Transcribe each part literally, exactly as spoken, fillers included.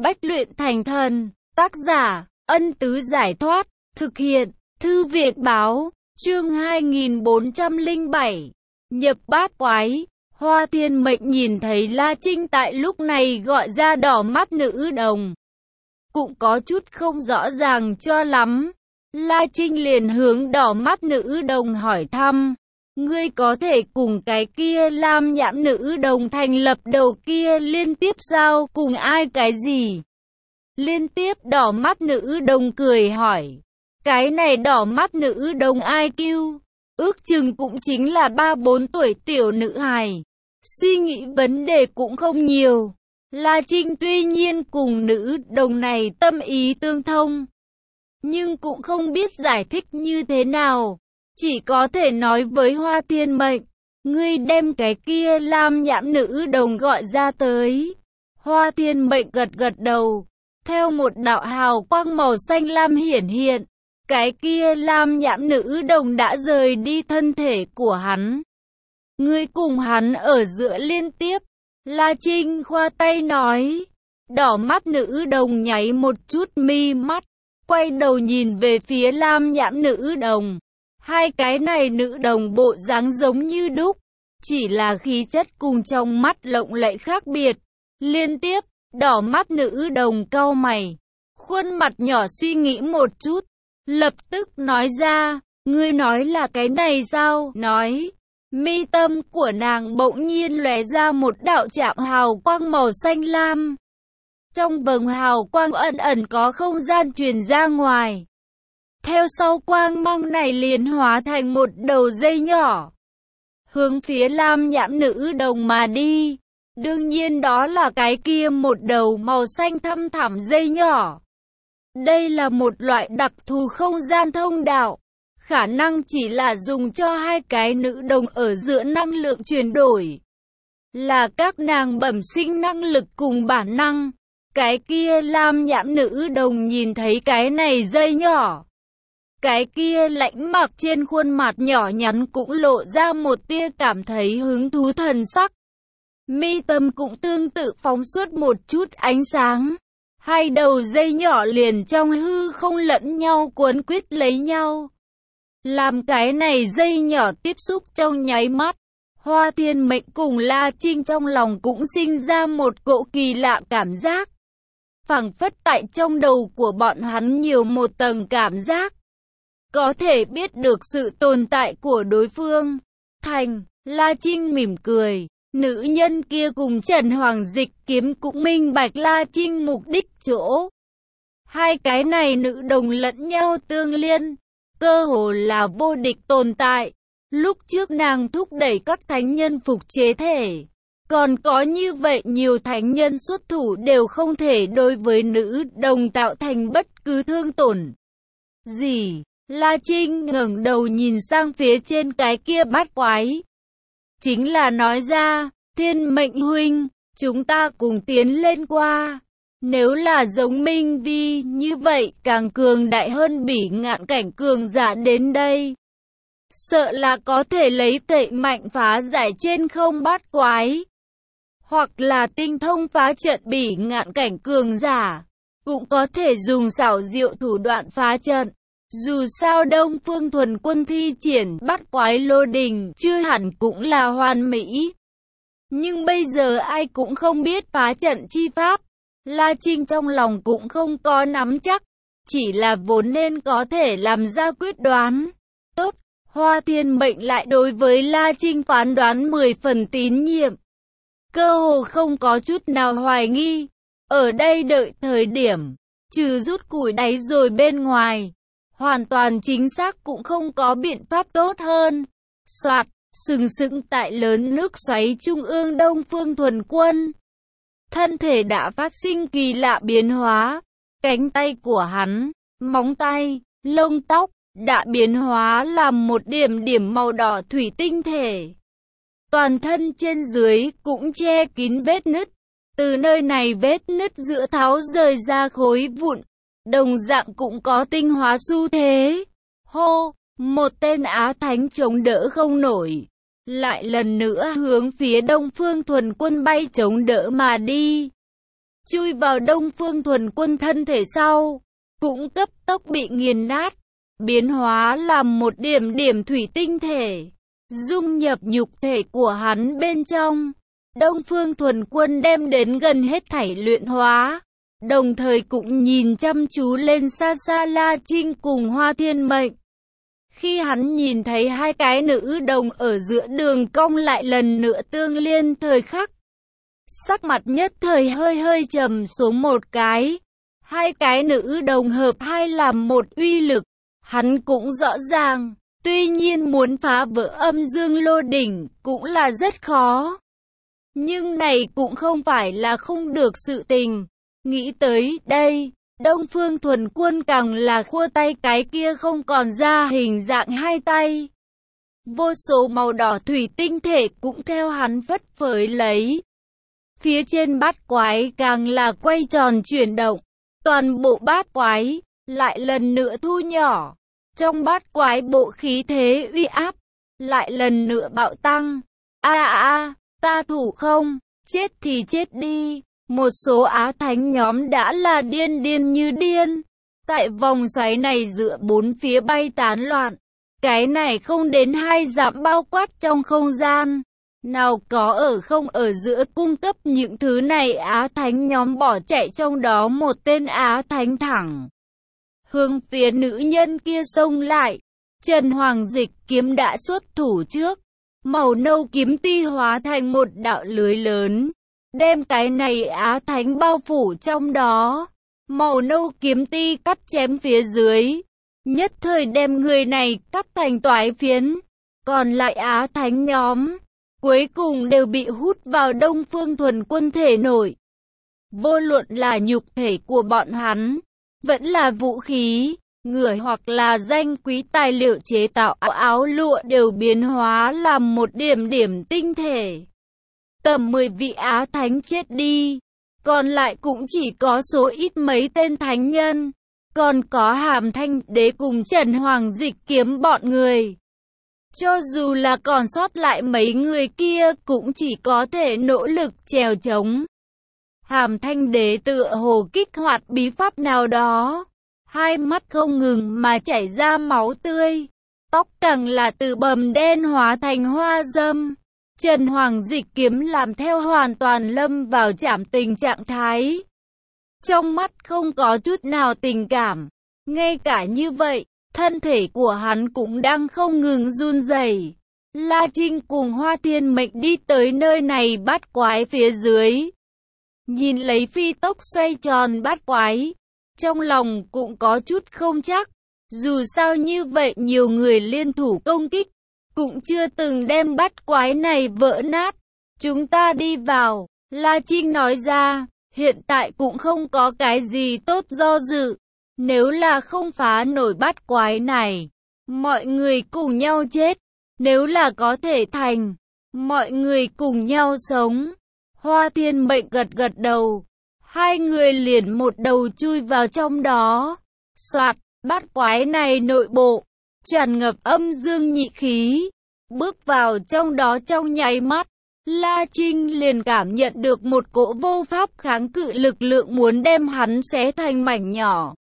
Bách luyện thành thần. Tác giả, Ân Tứ Giải Thoát. Thực hiện, Thư Việt Báo. Chương hai nghìn bốn trăm lẻ bảy. Nhập bát quái. Hoa Thiên Mệnh nhìn thấy La Trinh tại lúc này gọi ra đỏ mắt nữ đồng. Cũng có chút không rõ ràng cho lắm. La Trinh liền hướng đỏ mắt nữ đồng hỏi thăm. Ngươi có thể cùng cái kia lam nhãn nữ đồng thành lập đầu kia liên tiếp sao? Cùng ai cái gì? Liên tiếp đỏ mắt nữ đồng cười hỏi. Cái này đỏ mắt nữ đồng ai kêu? Ước chừng cũng chính là ba bốn tuổi tiểu nữ hài. Suy nghĩ vấn đề cũng không nhiều. La Trinh tuy nhiên cùng nữ đồng này tâm ý tương thông, nhưng cũng không biết giải thích như thế nào. Chỉ có thể nói với Hoa Thiên Mệnh, ngươi đem cái kia lam nhãn nữ đồng gọi ra tới. Hoa Thiên Mệnh gật gật đầu, theo một đạo hào quang màu xanh lam hiển hiện, cái kia lam nhãn nữ đồng đã rời đi thân thể của hắn. Ngươi cùng hắn ở giữa liên tiếp. La Trinh khoa tay nói. Đỏ mắt nữ đồng nháy một chút mi mắt, quay đầu nhìn về phía lam nhãn nữ đồng. Hai cái này nữ đồng bộ dáng giống như đúc, chỉ là khí chất cùng trong mắt lộng lẫy khác biệt. Liên tiếp, đỏ mắt nữ đồng cau mày, khuôn mặt nhỏ suy nghĩ một chút, lập tức nói ra, ngươi nói là cái này sao? Nói, mi tâm của nàng bỗng nhiên lóe ra một đạo chạm hào quang màu xanh lam. Trong vầng hào quang ẩn ẩn có không gian truyền ra ngoài. Theo sau quang mang này liền hóa thành một đầu dây nhỏ, hướng phía lam nhãn nữ đồng mà đi. Đương nhiên đó là cái kia một đầu màu xanh thăm thẳm dây nhỏ. Đây là một loại đặc thù không gian thông đạo, khả năng chỉ là dùng cho hai cái nữ đồng ở giữa năng lượng chuyển đổi, là các nàng bẩm sinh năng lực cùng bản năng. Cái kia lam nhãn nữ đồng nhìn thấy cái này dây nhỏ, cái kia lãnh mặc trên khuôn mặt nhỏ nhắn cũng lộ ra một tia cảm thấy hứng thú thần sắc. Mi tâm cũng tương tự phóng xuất một chút ánh sáng. Hai đầu dây nhỏ liền trong hư không lẫn nhau cuốn quýt lấy nhau. Làm cái này dây nhỏ tiếp xúc trong nháy mắt, Hoa Thiên Mệnh cùng La Trinh trong lòng cũng sinh ra một cỗ kỳ lạ cảm giác. Phảng phất tại trong đầu của bọn hắn nhiều một tầng cảm giác, có thể biết được sự tồn tại của đối phương. Thành, La Trinh mỉm cười, nữ nhân kia cùng Trần Hoàng Dịch Kiếm cũng minh bạch La Trinh mục đích chỗ. Hai cái này nữ đồng lẫn nhau tương liên, cơ hồ là vô địch tồn tại. Lúc trước nàng thúc đẩy các thánh nhân phục chế thể, còn có như vậy nhiều thánh nhân xuất thủ đều không thể đối với nữ đồng tạo thành bất cứ thương tổn gì. La Trinh ngẩng đầu nhìn sang phía trên cái kia bát quái, chính là nói ra, Thiên Mệnh huynh, chúng ta cùng tiến lên qua. Nếu là giống Minh Vi như vậy, càng cường đại hơn Bỉ Ngạn cảnh cường giả đến đây, sợ là có thể lấy tệ mạnh phá giải trên không bát quái, hoặc là tinh thông phá trận Bỉ Ngạn cảnh cường giả, cũng có thể dùng xảo diệu thủ đoạn phá trận. Dù sao Đông Phương Thuần Quân thi triển bát quái lô đình chưa hẳn cũng là hoàn mỹ, nhưng bây giờ ai cũng không biết phá trận chi pháp. La Trinh trong lòng cũng không có nắm chắc, chỉ là vốn nên có thể làm ra quyết đoán. Tốt, Hoa Thiên Mệnh lại đối với La Trinh phán đoán mười phần tín nhiệm, cơ hồ không có chút nào hoài nghi. Ở đây đợi thời điểm, trừ rút củi đáy rồi bên ngoài, hoàn toàn chính xác cũng không có biện pháp tốt hơn. Soạt, sừng sững tại lớn nước xoáy trung ương Đông Phương Thuần Quân, thân thể đã phát sinh kỳ lạ biến hóa. Cánh tay của hắn, móng tay, lông tóc đã biến hóa làm một điểm điểm màu đỏ thủy tinh thể. Toàn thân trên dưới cũng che kín vết nứt. Từ nơi này vết nứt giữa tháo rời ra khối vụn, đồng dạng cũng có tinh hóa xu thế. Hô, một tên Á Thánh chống đỡ không nổi, lại lần nữa hướng phía Đông Phương Thuần Quân bay chống đỡ mà đi. chui vào Đông Phương Thuần Quân thân thể sau, cũng cấp tốc bị nghiền nát, biến hóa làm một điểm điểm thủy tinh thể, dung nhập nhục thể của hắn bên trong. Đông Phương Thuần Quân đem đến gần hết thảy luyện hóa, đồng thời cũng nhìn chăm chú lên xa xa La Trinh cùng Hoa Thiên Mệnh. Khi hắn nhìn thấy hai cái nữ đồng ở giữa đường cong lại lần nữa tương liên thời khắc, sắc mặt nhất thời hơi hơi trầm xuống một cái. Hai cái nữ đồng hợp hai làm một uy lực, hắn cũng rõ ràng, tuy nhiên muốn phá vỡ âm dương lô đỉnh cũng là rất khó. Nhưng này cũng không phải là không được sự tình. Nghĩ tới đây, Đông Phương Thuần Quân càng là khua tay cái kia không còn ra hình dạng hai tay. Vô số màu đỏ thủy tinh thể cũng theo hắn phất phới lấy. Phía trên bát quái càng là quay tròn chuyển động. Toàn bộ bát quái lại lần nữa thu nhỏ. Trong bát quái bộ khí thế uy áp lại lần nữa bạo tăng. A a a, ta thủ không, chết thì chết đi. Một số Á Thánh nhóm đã là điên điên như điên. Tại vòng xoáy này giữa bốn phía bay tán loạn. Cái này không đến hai dặm bao quát trong không gian. Nào có ở không ở giữa cung cấp những thứ này Á Thánh nhóm bỏ chạy, trong đó một tên Á Thánh thẳng hướng phía nữ nhân kia xông lại. Trần Hoàng Dịch kiếm đã xuất thủ trước, màu nâu kiếm ti hóa thành một đạo lưới lớn, đem cái này Á Thánh bao phủ trong đó. Màu nâu kiếm ti cắt chém phía dưới, nhất thời đem người này cắt thành toái phiến. Còn lại Á Thánh nhóm cuối cùng đều bị hút vào Đông Phương Thuần Quân thể nội. Vô luận là nhục thể của bọn hắn, vẫn là vũ khí, người hoặc là danh quý tài liệu chế tạo áo lụa đều biến hóa làm một điểm điểm tinh thể. Tầm mười vị Á Thánh chết đi, còn lại cũng chỉ có số ít mấy tên thánh nhân, còn có Hàm Thanh Đế cùng Trần Hoàng Dịch kiếm bọn người. Cho dù là còn sót lại mấy người kia cũng chỉ có thể nỗ lực trèo trống. Hàm Thanh Đế tựa hồ kích hoạt bí pháp nào đó, hai mắt không ngừng mà chảy ra máu tươi, tóc càng là từ bầm đen hóa thành hoa dâm. Trần Hoàng Dịch kiếm làm theo hoàn toàn lâm vào trảm tình trạng thái. Trong mắt không có chút nào tình cảm, ngay cả như vậy, thân thể của hắn cũng đang không ngừng run rẩy. La Trinh cùng Hoa Thiên Mệnh đi tới nơi này bát quái phía dưới. Nhìn lấy phi tốc xoay tròn bát quái, trong lòng cũng có chút không chắc. Dù sao như vậy nhiều người liên thủ công kích, cũng chưa từng đem bát quái này vỡ nát. Chúng ta đi vào, La Trinh nói ra, hiện tại cũng không có cái gì tốt do dự. Nếu là không phá nổi bát quái này, mọi người cùng nhau chết. Nếu là có thể thành, mọi người cùng nhau sống. Hoa Thiên Mệnh gật gật đầu. Hai người liền một đầu chui vào trong đó. Soạt, bát quái này nội bộ tràn ngập âm dương nhị khí. Bước vào trong đó trong nháy mắt, La Trinh liền cảm nhận được một cỗ vô pháp kháng cự lực lượng muốn đem hắn xé thành mảnh nhỏ.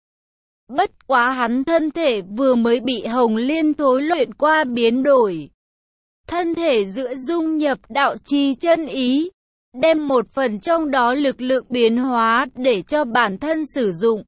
Bất quá hắn thân thể vừa mới bị Hồng Liên thối luyện qua biến đổi. Thân thể giữa dung nhập đạo trì chân ý, đem một phần trong đó lực lượng biến hóa để cho bản thân sử dụng,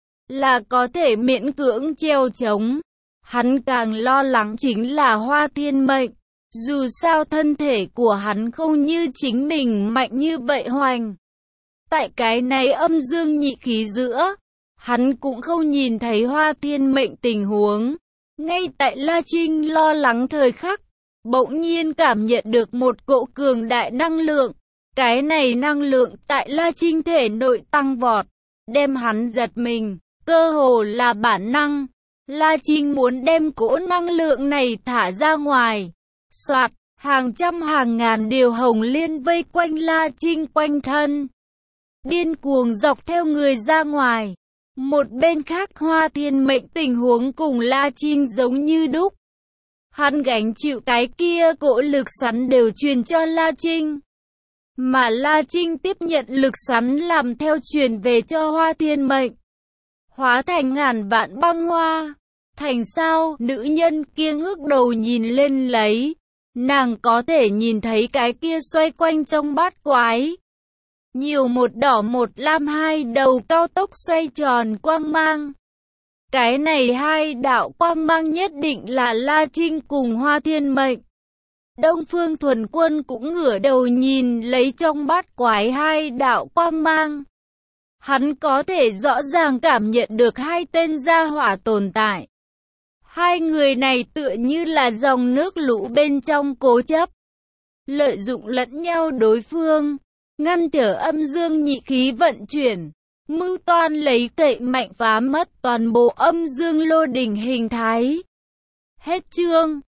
là có thể miễn cưỡng treo chống. Hắn càng lo lắng chính là Hoa Thiên Mệnh. Dù sao thân thể của hắn không như chính mình mạnh như vậy hoành. Tại cái này âm dương nhị khí giữa, hắn cũng không nhìn thấy Hoa Thiên Mệnh tình huống. Ngay tại La Trinh lo lắng thời khắc, bỗng nhiên cảm nhận được một cỗ cường đại năng lượng. Cái này năng lượng tại La Trinh thể nội tăng vọt, đem hắn giật mình, cơ hồ là bản năng. La Trinh muốn đem cỗ năng lượng này thả ra ngoài. Soạt, hàng trăm hàng ngàn điều Hồng Liên vây quanh La Trinh quanh thân, điên cuồng dọc theo người ra ngoài. Một bên khác Hoa Thiên Mệnh tình huống cùng La Trinh giống như đúc. Hắn gánh chịu cái kia cỗ lực xoắn đều truyền cho La Trinh. mà La Trinh tiếp nhận lực xoắn làm theo truyền về cho Hoa Thiên Mệnh, hóa thành ngàn vạn băng hoa. Thành sao? Nữ nhân kia ngước đầu nhìn lên lấy, nàng có thể nhìn thấy cái kia xoay quanh trong bát quái. Nhiều một đỏ một lam hai đầu cao tốc xoay tròn quang mang. Cái này hai đạo quang mang nhất định là La Trinh cùng Hoa Thiên Mệnh. Đông Phương Thuần Quân cũng ngửa đầu nhìn lấy trong bát quái hai đạo quang mang. Hắn có thể rõ ràng cảm nhận được hai tên gia hỏa tồn tại. Hai người này tựa như là dòng nước lũ bên trong cố chấp, lợi dụng lẫn nhau đối phương, ngăn trở âm dương nhị khí vận chuyển, mưu toan lấy cậy mạnh phá mất toàn bộ âm dương lô đỉnh hình thái. Hết chương.